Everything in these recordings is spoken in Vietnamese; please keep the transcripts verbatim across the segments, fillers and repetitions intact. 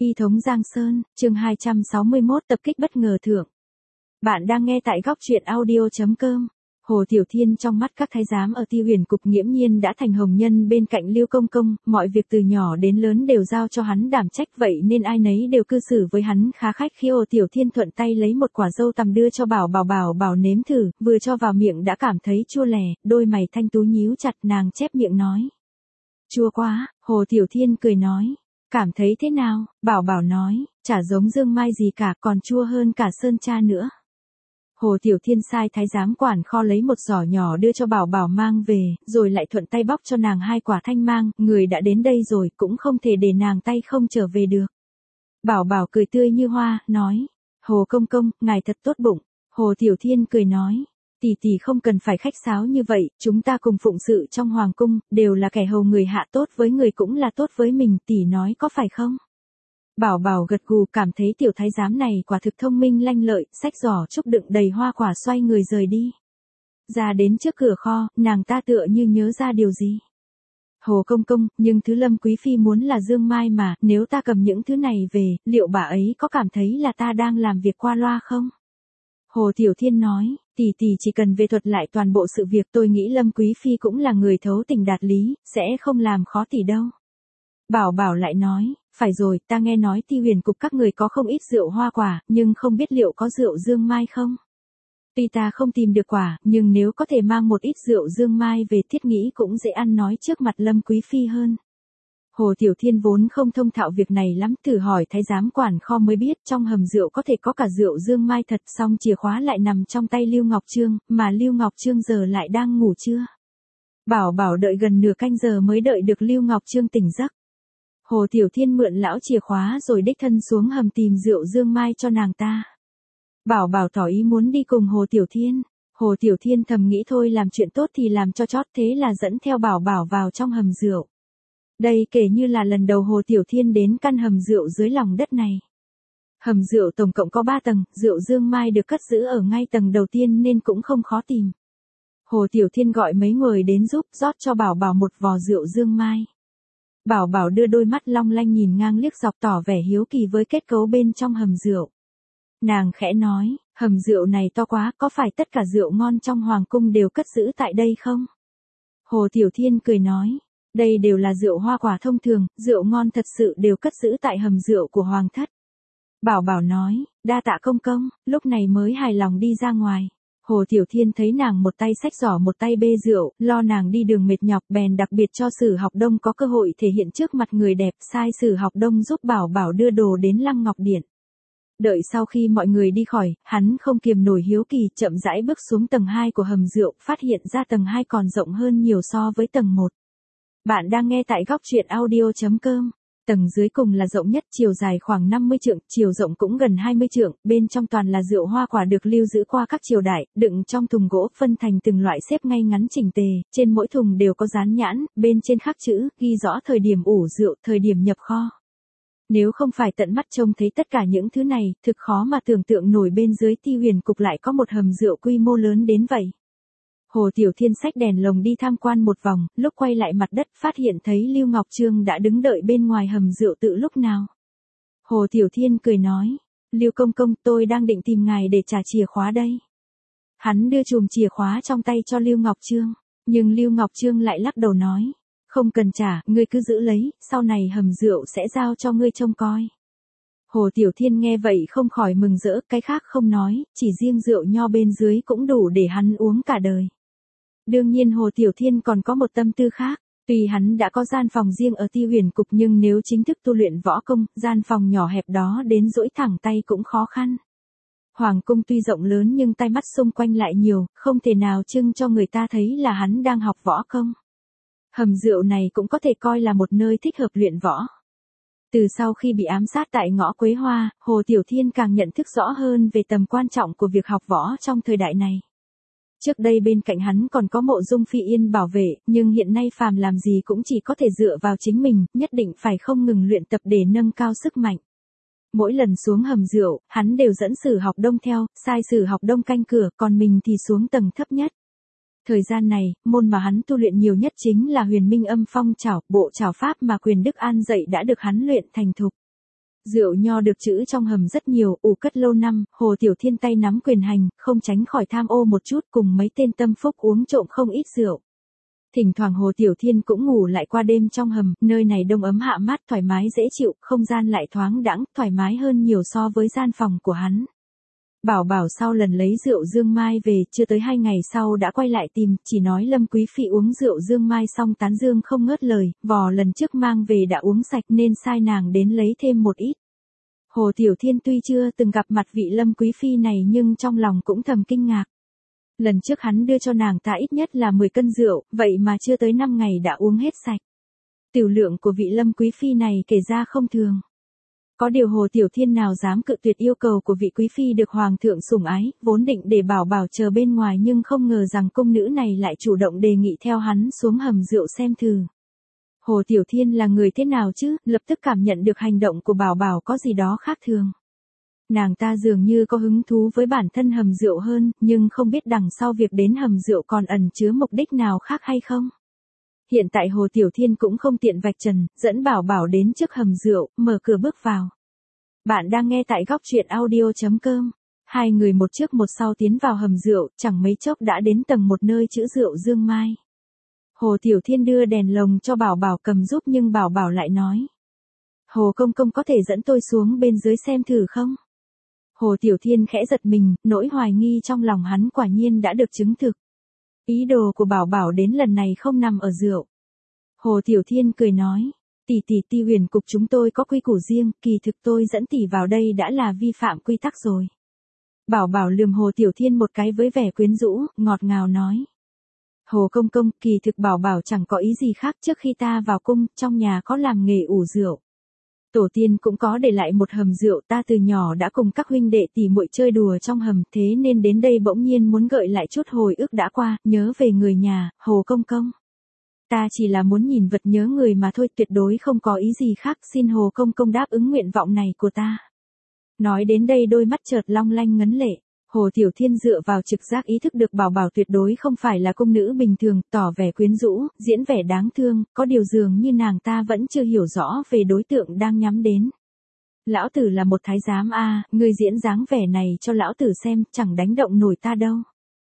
Y thống Giang Sơn, chương hai trăm sáu mươi mốt tập kích bất ngờ thượng. Bạn đang nghe tại góc truyện audio chấm com. Hồ Tiểu Thiên trong mắt các thái giám ở Ti Huyền cục nghiễm nhiên đã thành hồng nhân bên cạnh Lưu Công Công, mọi việc từ nhỏ đến lớn đều giao cho hắn đảm trách, vậy nên ai nấy đều cư xử với hắn khá khách khí. Hồ Tiểu Thiên thuận tay lấy một quả dâu tằm đưa cho Bảo Bảo Bảo Bảo nếm thử, vừa cho vào miệng đã cảm thấy chua lè, đôi mày thanh tú nhíu chặt, nàng chép miệng nói. Chua quá. Hồ Tiểu Thiên cười nói. Cảm thấy thế nào? Bảo Bảo nói, chả giống dương mai gì cả, còn chua hơn cả sơn cha nữa. Hồ Tiểu Thiên sai thái giám quản kho lấy một giỏ nhỏ đưa cho Bảo Bảo mang về, rồi lại thuận tay bóc cho nàng hai quả thanh mang, người đã đến đây rồi, cũng không thể để nàng tay không trở về được. Bảo Bảo cười tươi như hoa, nói, Hồ Công Công, ngài thật tốt bụng. Hồ Tiểu Thiên cười nói, tỷ tỷ không cần phải khách sáo như vậy, chúng ta cùng phụng sự trong hoàng cung, đều là kẻ hầu người hạ, tốt với người cũng là tốt với mình, tỷ nói có phải không? Bảo Bảo gật gù, cảm thấy tiểu thái giám này quả thực thông minh lanh lợi, xách giỏ trúc đựng đầy hoa quả xoay người rời đi. Ra đến trước cửa kho, nàng ta tựa như nhớ ra điều gì. Hồ Công Công, nhưng thứ Lâm Quý Phi muốn là dương mai mà, nếu ta cầm những thứ này về, liệu bà ấy có cảm thấy là ta đang làm việc qua loa không? Hồ Tiểu Thiên nói, tỷ tỷ chỉ cần về thuật lại toàn bộ sự việc, tôi nghĩ Lâm Quý Phi cũng là người thấu tình đạt lý, sẽ không làm khó tỷ đâu. Bảo Bảo lại nói, phải rồi, ta nghe nói Ti Huyền cục các người có không ít rượu hoa quả, nhưng không biết liệu có rượu dương mai không? Tuy ta không tìm được quả, nhưng nếu có thể mang một ít rượu dương mai về, thiết nghĩ cũng dễ ăn nói trước mặt Lâm Quý Phi hơn. Hồ Tiểu Thiên vốn không thông thạo việc này lắm, thử hỏi thái giám quản kho mới biết trong hầm rượu có thể có cả rượu dương mai thật, xong chìa khóa lại nằm trong tay Lưu Ngọc Trương, mà Lưu Ngọc Trương giờ lại đang ngủ trưa. Bảo Bảo đợi gần nửa canh giờ mới đợi được Lưu Ngọc Trương tỉnh giấc. Hồ Tiểu Thiên mượn lão chìa khóa rồi đích thân xuống hầm tìm rượu dương mai cho nàng ta. Bảo Bảo tỏ ý muốn đi cùng Hồ Tiểu Thiên. Hồ Tiểu Thiên thầm nghĩ thôi làm chuyện tốt thì làm cho chót, thế là dẫn theo Bảo Bảo vào trong hầm rượu. Đây kể như là lần đầu Hồ Tiểu Thiên đến căn hầm rượu dưới lòng đất này. Hầm rượu tổng cộng có ba tầng, rượu dương mai được cất giữ ở ngay tầng đầu tiên nên cũng không khó tìm. Hồ Tiểu Thiên gọi mấy người đến giúp, rót cho Bảo Bảo một vò rượu dương mai. Bảo Bảo đưa đôi mắt long lanh nhìn ngang liếc dọc, tỏ vẻ hiếu kỳ với kết cấu bên trong hầm rượu. Nàng khẽ nói, hầm rượu này to quá, có phải tất cả rượu ngon trong hoàng cung đều cất giữ tại đây không? Hồ Tiểu Thiên cười nói, đây đều là rượu hoa quả thông thường, rượu ngon thật sự đều cất giữ tại hầm rượu của hoàng thất. Bảo Bảo nói, đa tạ công công, lúc này mới hài lòng đi ra ngoài. Hồ Tiểu Thiên thấy nàng một tay xách giỏ một tay bê rượu, lo nàng đi đường mệt nhọc, bèn đặc biệt cho Sử Học Đông có cơ hội thể hiện trước mặt người đẹp, sai Sử Học Đông giúp Bảo Bảo đưa đồ đến Lăng Ngọc Điện. Đợi sau khi mọi người đi khỏi, hắn không kiềm nổi hiếu kỳ, chậm rãi bước xuống tầng hai của hầm rượu, phát hiện ra tầng hai còn rộng hơn nhiều so với tầng một. Bạn đang nghe tại góc truyện audio chấm com. Tầng dưới cùng là rộng nhất, chiều dài khoảng năm mươi trượng, chiều rộng cũng gần hai mươi trượng, bên trong toàn là rượu hoa quả được lưu giữ qua các triều đại, đựng trong thùng gỗ phân thành từng loại xếp ngay ngắn chỉnh tề, trên mỗi thùng đều có dán nhãn, bên trên khắc chữ, ghi rõ thời điểm ủ rượu, thời điểm nhập kho. Nếu không phải tận mắt trông thấy tất cả những thứ này, thực khó mà tưởng tượng nổi bên dưới Ti Huyền cục lại có một hầm rượu quy mô lớn đến vậy. Hồ Tiểu Thiên xách đèn lồng đi tham quan một vòng, lúc quay lại mặt đất phát hiện thấy Lưu Ngọc Trương đã đứng đợi bên ngoài hầm rượu từ lúc nào. Hồ Tiểu Thiên cười nói, Lưu Công Công, tôi đang định tìm ngài để trả chìa khóa đây. Hắn đưa chùm chìa khóa trong tay cho Lưu Ngọc Trương, nhưng Lưu Ngọc Trương lại lắc đầu nói, không cần trả, ngươi cứ giữ lấy, sau này hầm rượu sẽ giao cho ngươi trông coi. Hồ Tiểu Thiên nghe vậy không khỏi mừng rỡ, cái khác không nói, chỉ riêng rượu nho bên dưới cũng đủ để hắn uống cả đời. Đương nhiên Hồ Tiểu Thiên còn có một tâm tư khác, tuy hắn đã có gian phòng riêng ở Ti Huyền cục nhưng nếu chính thức tu luyện võ công, gian phòng nhỏ hẹp đó đến duỗi thẳng tay cũng khó khăn. Hoàng cung tuy rộng lớn nhưng tai mắt xung quanh lại nhiều, không thể nào trưng cho người ta thấy là hắn đang học võ công. Hầm rượu này cũng có thể coi là một nơi thích hợp luyện võ. Từ sau khi bị ám sát tại ngõ Quế Hoa, Hồ Tiểu Thiên càng nhận thức rõ hơn về tầm quan trọng của việc học võ trong thời đại này. Trước đây bên cạnh hắn còn có Mộ Dung Phi Yên bảo vệ, nhưng hiện nay phàm làm gì cũng chỉ có thể dựa vào chính mình, nhất định phải không ngừng luyện tập để nâng cao sức mạnh. Mỗi lần xuống hầm rượu, hắn đều dẫn Sử Học Đông theo, sai Sử Học Đông canh cửa, còn mình thì xuống tầng thấp nhất. Thời gian này, môn mà hắn tu luyện nhiều nhất chính là Huyền Minh Âm Phong Trảo, bộ trảo pháp mà Quyền Đức An dạy đã được hắn luyện thành thục. Rượu nho được trữ trong hầm rất nhiều, ủ cất lâu năm, Hồ Tiểu Thiên tay nắm quyền hành, không tránh khỏi tham ô một chút, cùng mấy tên tâm phúc uống trộm không ít rượu. Thỉnh thoảng Hồ Tiểu Thiên cũng ngủ lại qua đêm trong hầm, nơi này đông ấm hạ mát thoải mái dễ chịu, không gian lại thoáng đãng, thoải mái hơn nhiều so với gian phòng của hắn. Bảo Bảo sau lần lấy rượu dương mai về, chưa tới hai ngày sau đã quay lại tìm, chỉ nói Lâm Quý Phi uống rượu dương mai xong tán dương không ngớt lời, vò lần trước mang về đã uống sạch nên sai nàng đến lấy thêm một ít. Hồ Tiểu Thiên tuy chưa từng gặp mặt vị Lâm Quý Phi này nhưng trong lòng cũng thầm kinh ngạc. Lần trước hắn đưa cho nàng ta ít nhất là mười cân rượu, vậy mà chưa tới năm ngày đã uống hết sạch. Tiểu lượng của vị Lâm Quý Phi này kể ra không thường. Có điều Hồ Tiểu Thiên nào dám cự tuyệt yêu cầu của vị quý phi được hoàng thượng sủng ái, vốn định để Bảo Bảo chờ bên ngoài nhưng không ngờ rằng cung nữ này lại chủ động đề nghị theo hắn xuống hầm rượu xem thử. Hồ Tiểu Thiên là người thế nào chứ, lập tức cảm nhận được hành động của Bảo Bảo có gì đó khác thường. Nàng ta dường như có hứng thú với bản thân hầm rượu hơn, nhưng không biết đằng sau việc đến hầm rượu còn ẩn chứa mục đích nào khác hay không. Hiện tại Hồ Tiểu Thiên cũng không tiện vạch trần, dẫn Bảo Bảo đến trước hầm rượu, mở cửa bước vào. Bạn đang nghe tại góc truyện audio chấm com. Hai người một trước một sau tiến vào hầm rượu, chẳng mấy chốc đã đến tầng một nơi chữ rượu dương mai. Hồ Tiểu Thiên đưa đèn lồng cho Bảo Bảo cầm giúp nhưng Bảo Bảo lại nói. Hồ công công có thể dẫn tôi xuống bên dưới xem thử không? Hồ Tiểu Thiên khẽ giật mình, nỗi hoài nghi trong lòng hắn quả nhiên đã được chứng thực. Ý đồ của Bảo Bảo đến lần này không nằm ở rượu. Hồ Tiểu Thiên cười nói, tỷ tỷ Ti Huyền cục chúng tôi có quy củ riêng, kỳ thực tôi dẫn tỷ vào đây đã là vi phạm quy tắc rồi. Bảo Bảo lườm Hồ Tiểu Thiên một cái với vẻ quyến rũ, ngọt ngào nói. Hồ công công, kỳ thực Bảo Bảo chẳng có ý gì khác, trước khi ta vào cung, trong nhà có làm nghề ủ rượu. Tổ tiên cũng có để lại một hầm rượu, ta từ nhỏ đã cùng các huynh đệ tỷ muội chơi đùa trong hầm, thế nên đến đây bỗng nhiên muốn gợi lại chút hồi ức đã qua, nhớ về người nhà, Hồ công công. Ta chỉ là muốn nhìn vật nhớ người mà thôi, tuyệt đối không có ý gì khác, xin Hồ công công đáp ứng nguyện vọng này của ta. Nói đến đây đôi mắt chợt long lanh ngấn lệ. Hồ Tiểu Thiên dựa vào trực giác ý thức được Bảo Bảo tuyệt đối không phải là cung nữ bình thường, tỏ vẻ quyến rũ, diễn vẻ đáng thương, có điều dường như nàng ta vẫn chưa hiểu rõ về đối tượng đang nhắm đến. Lão tử là một thái giám a, à, ngươi diễn dáng vẻ này cho lão tử xem, chẳng đánh động nổi ta đâu.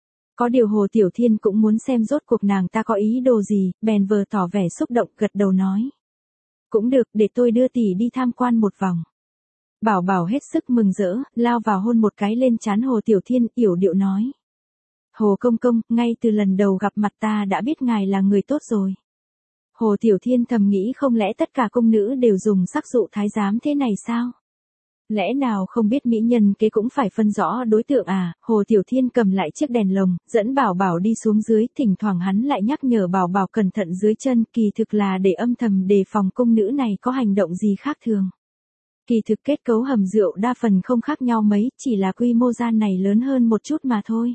Có điều Hồ Tiểu Thiên cũng muốn xem rốt cuộc nàng ta có ý đồ gì, bèn vờ tỏ vẻ xúc động gật đầu nói. Cũng được, để tôi đưa tỷ đi tham quan một vòng. Bảo Bảo hết sức mừng rỡ, lao vào hôn một cái lên trán Hồ Tiểu Thiên, yểu điệu nói. Hồ công công, ngay từ lần đầu gặp mặt ta đã biết ngài là người tốt rồi. Hồ Tiểu Thiên thầm nghĩ không lẽ tất cả cung nữ đều dùng sắc dụ thái giám thế này sao? Lẽ nào không biết mỹ nhân kế cũng phải phân rõ đối tượng à? Hồ Tiểu Thiên cầm lại chiếc đèn lồng, dẫn Bảo Bảo đi xuống dưới, thỉnh thoảng hắn lại nhắc nhở Bảo Bảo cẩn thận dưới chân, kỳ thực là để âm thầm đề phòng cung nữ này có hành động gì khác thường. Kỳ thực kết cấu hầm rượu đa phần không khác nhau mấy, chỉ là quy mô gian này lớn hơn một chút mà thôi.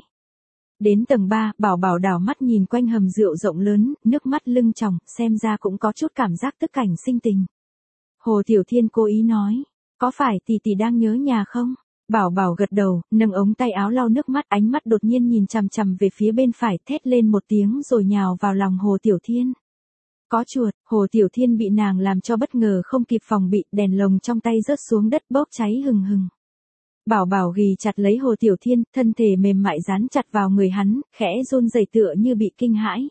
Đến tầng ba, Bảo Bảo đảo mắt nhìn quanh hầm rượu rộng lớn, nước mắt lưng tròng, xem ra cũng có chút cảm giác tức cảnh sinh tình. Hồ Tiểu Thiên cố ý nói, có phải tỷ tỷ đang nhớ nhà không? Bảo Bảo gật đầu, nâng ống tay áo lau nước mắt, ánh mắt đột nhiên nhìn chằm chằm về phía bên phải, thét lên một tiếng rồi nhào vào lòng Hồ Tiểu Thiên. Có chuột, Hồ Tiểu Thiên bị nàng làm cho bất ngờ không kịp phòng bị, đèn lồng trong tay rớt xuống đất bốc cháy hừng hừng. Bảo Bảo ghì chặt lấy Hồ Tiểu Thiên, thân thể mềm mại dán chặt vào người hắn, khẽ run rẩy tựa như bị kinh hãi.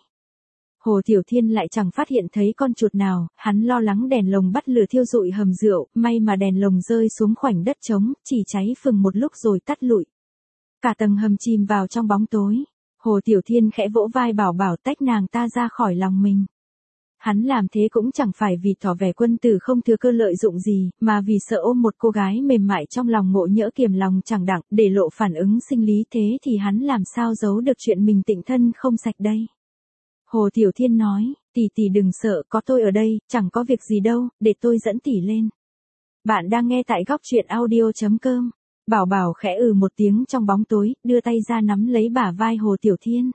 Hồ Tiểu Thiên lại chẳng phát hiện thấy con chuột nào, hắn lo lắng đèn lồng bắt lửa thiêu rụi hầm rượu, may mà đèn lồng rơi xuống khoảnh đất trống, chỉ cháy phừng một lúc rồi tắt lụi. Cả tầng hầm chìm vào trong bóng tối. Hồ Tiểu Thiên khẽ vỗ vai Bảo Bảo tách nàng ta ra khỏi lòng mình. Hắn làm thế cũng chẳng phải vì tỏ vẻ quân tử không thừa cơ lợi dụng gì, mà vì sợ ôm một cô gái mềm mại trong lòng ngộ nhỡ kiềm lòng chẳng đặng, để lộ phản ứng sinh lý, thế thì hắn làm sao giấu được chuyện mình tịnh thân không sạch đây. Hồ Tiểu Thiên nói, tỷ tỷ đừng sợ, có tôi ở đây, chẳng có việc gì đâu, để tôi dẫn tỷ lên. Bạn đang nghe tại góc truyện audio chấm com. Bảo Bảo khẽ ừ một tiếng trong bóng tối, đưa tay ra nắm lấy bả vai Hồ Tiểu Thiên.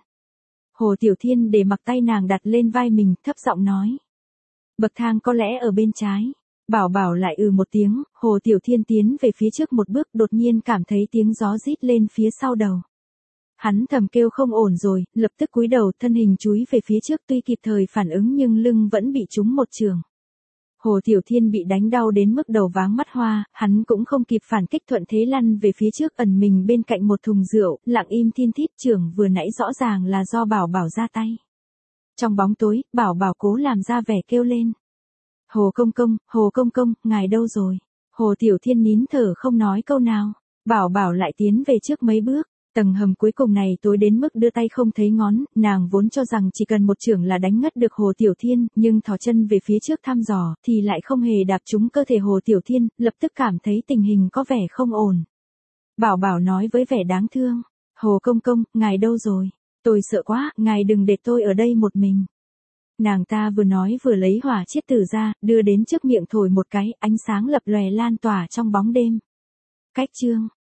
Hồ Tiểu Thiên để mặc tay nàng đặt lên vai mình, thấp giọng nói. Bậc thang có lẽ ở bên trái. Bảo Bảo lại ừ một tiếng, Hồ Tiểu Thiên tiến về phía trước một bước, đột nhiên cảm thấy tiếng gió rít lên phía sau đầu. Hắn thầm kêu không ổn rồi, lập tức cúi đầu, thân hình chúi về phía trước, tuy kịp thời phản ứng nhưng lưng vẫn bị trúng một chưởng. Hồ Tiểu Thiên bị đánh đau đến mức đầu váng mắt hoa, hắn cũng không kịp phản kích, thuận thế lăn về phía trước, ẩn mình bên cạnh một thùng rượu, lặng im thiên thít. Trưởng vừa nãy rõ ràng là do Bảo Bảo ra tay. Trong bóng tối, Bảo Bảo cố làm ra vẻ kêu lên. Hồ công công, Hồ công công, ngài đâu rồi? Hồ Tiểu Thiên nín thở không nói câu nào. Bảo Bảo lại tiến về trước mấy bước. Tầng hầm cuối cùng này tối đến mức đưa tay không thấy ngón, nàng vốn cho rằng chỉ cần một chưởng là đánh ngất được Hồ Tiểu Thiên, nhưng thò chân về phía trước thăm dò, thì lại không hề đạp trúng cơ thể Hồ Tiểu Thiên, lập tức cảm thấy tình hình có vẻ không ổn. Bảo Bảo nói với vẻ đáng thương, Hồ công công, ngài đâu rồi? Tôi sợ quá, ngài đừng để tôi ở đây một mình. Nàng ta vừa nói vừa lấy hỏa chiết tử ra, đưa đến trước miệng thổi một cái, ánh sáng lập lòe lan tỏa trong bóng đêm. Cách chương